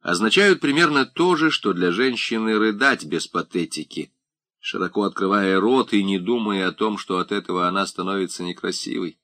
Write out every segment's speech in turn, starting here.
означают примерно то же, что для женщины рыдать без патетики, широко открывая рот и не думая о том, что от этого она становится некрасивой.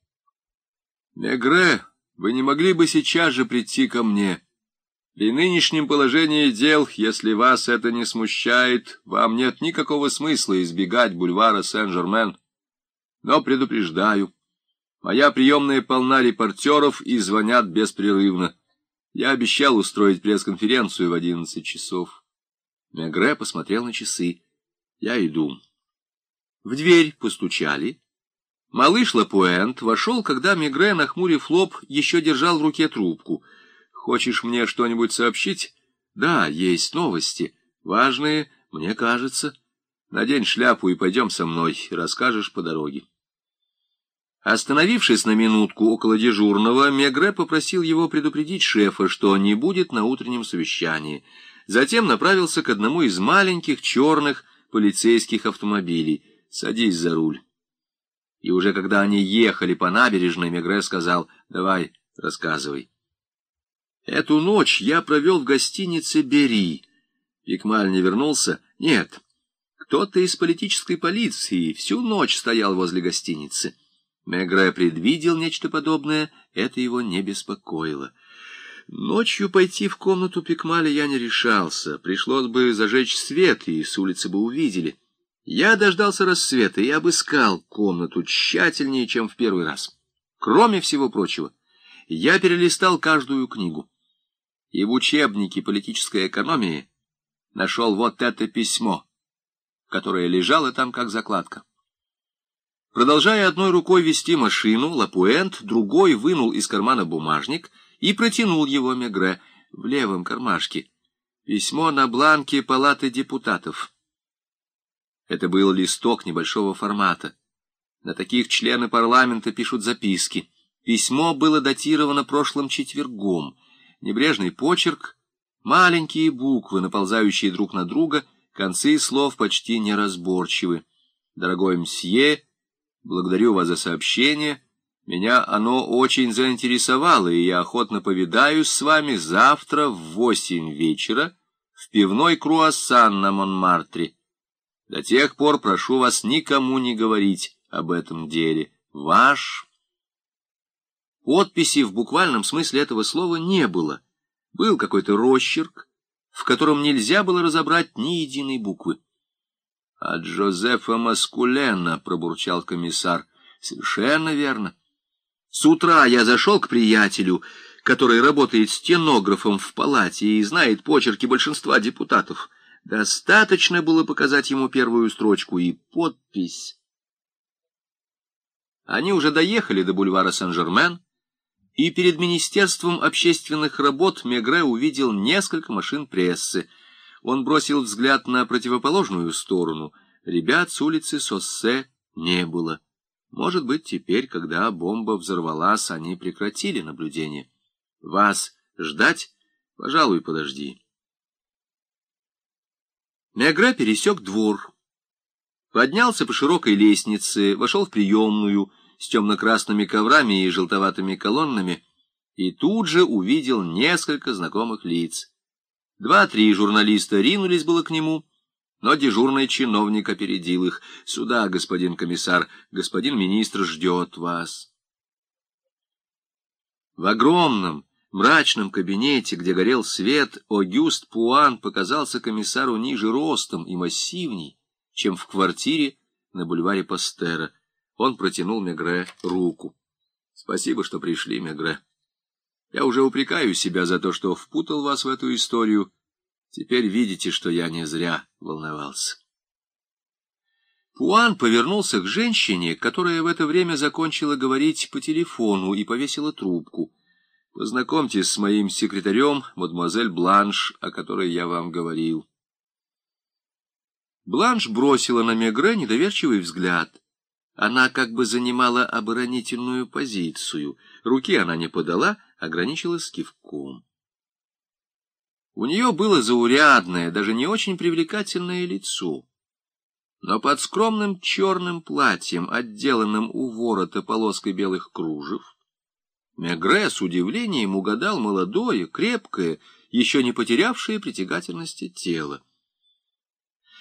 «Мегре, вы не могли бы сейчас же прийти ко мне? При нынешнем положении дел, если вас это не смущает, вам нет никакого смысла избегать бульвара Сен-Жермен. Но предупреждаю, моя приемная полна репортеров и звонят беспрерывно. Я обещал устроить пресс-конференцию в 11 часов. Мегре посмотрел на часы. Я иду. В дверь постучали. Малыш Лапуэнт вошел, когда Мегре, нахмурив лоб, еще держал в руке трубку. «Хочешь мне что-нибудь сообщить?» «Да, есть новости. Важные, мне кажется. Надень шляпу и пойдем со мной, расскажешь по дороге». Остановившись на минутку около дежурного, Мегре попросил его предупредить шефа, что не будет на утреннем совещании. Затем направился к одному из маленьких черных полицейских автомобилей. «Садись за руль». И уже когда они ехали по набережной, Мегре сказал: «Давай, рассказывай». «Эту ночь я провел в гостинице «Бери». Пикмаль не вернулся? Нет. Кто-то из политической полиции всю ночь стоял возле гостиницы». Мегре предвидел нечто подобное, это его не беспокоило. Ночью пойти в комнату Пикмаля я не решался, пришлось бы зажечь свет, и с улицы бы увидели. Я дождался рассвета и обыскал комнату тщательнее, чем в первый раз. Кроме всего прочего, я перелистал каждую книгу. И в учебнике политической экономии нашел вот это письмо, которое лежало там как закладка. Продолжая одной рукой вести машину, Лапуэнт другой вынул из кармана бумажник и протянул его Мегре в левом кармашке. Письмо на бланке Палаты депутатов. Это был листок небольшого формата. На таких члены парламента пишут записки. Письмо было датировано прошлым четвергом. Небрежный почерк, маленькие буквы, наползающие друг на друга, концы слов почти неразборчивы. «Дорогой мсье, благодарю вас за сообщение. Меня оно очень заинтересовало, и я охотно повидаюсь с вами завтра в 8 вечера в пивной «Круассан» на Монмартре. До тех пор прошу вас никому не говорить об этом деле. Ваш...» Подписи в буквальном смысле этого слова не было. Был какой-то росчерк, в котором нельзя было разобрать ни единой буквы. «От Жозефа Маскулена», — пробурчал комиссар. «Совершенно верно. С утра я зашел к приятелю, который работает стенографом в палате и знает почерки большинства депутатов. Достаточно было показать ему первую строчку и подпись». Они уже доехали до бульвара Сен-Жермен, и перед Министерством общественных работ Мегре увидел несколько машин прессы. Он бросил взгляд на противоположную сторону. Ребят с улицы Соссе не было. Может быть, теперь, когда бомба взорвалась, они прекратили наблюдение. «Вас ждать? Пожалуй, подожди». Мегре пересек двор, поднялся по широкой лестнице, вошел в приемную с темно-красными коврами и желтоватыми колоннами и тут же увидел несколько знакомых лиц. 2-3 журналиста ринулись было к нему, но дежурный чиновник опередил их. «Сюда, господин комиссар, господин министр ждет вас». В огромном мрачном кабинете, где горел свет, Огюст Пуан показался комиссару ниже ростом и массивней, чем в квартире на бульваре Пастера. Он протянул Мегре руку. «Спасибо, что пришли, Мегре. Я уже упрекаю себя за то, что впутал вас в эту историю. Теперь видите, что я не зря волновался». Пуан повернулся к женщине, которая в это время закончила говорить по телефону и повесила трубку. «Познакомьтесь с моим секретарем, мадемуазель Бланш, о которой я вам говорил». Бланш бросила на Мегре недоверчивый взгляд. Она как бы занимала оборонительную позицию. Руки она не подала, ограничилась кивком. У нее было заурядное, даже не очень привлекательное лицо. Но под скромным черным платьем, отделанным у ворота полоской белых кружев, Мегре с удивлением угадал молодое, крепкое еще не потерявшее притягательности тело.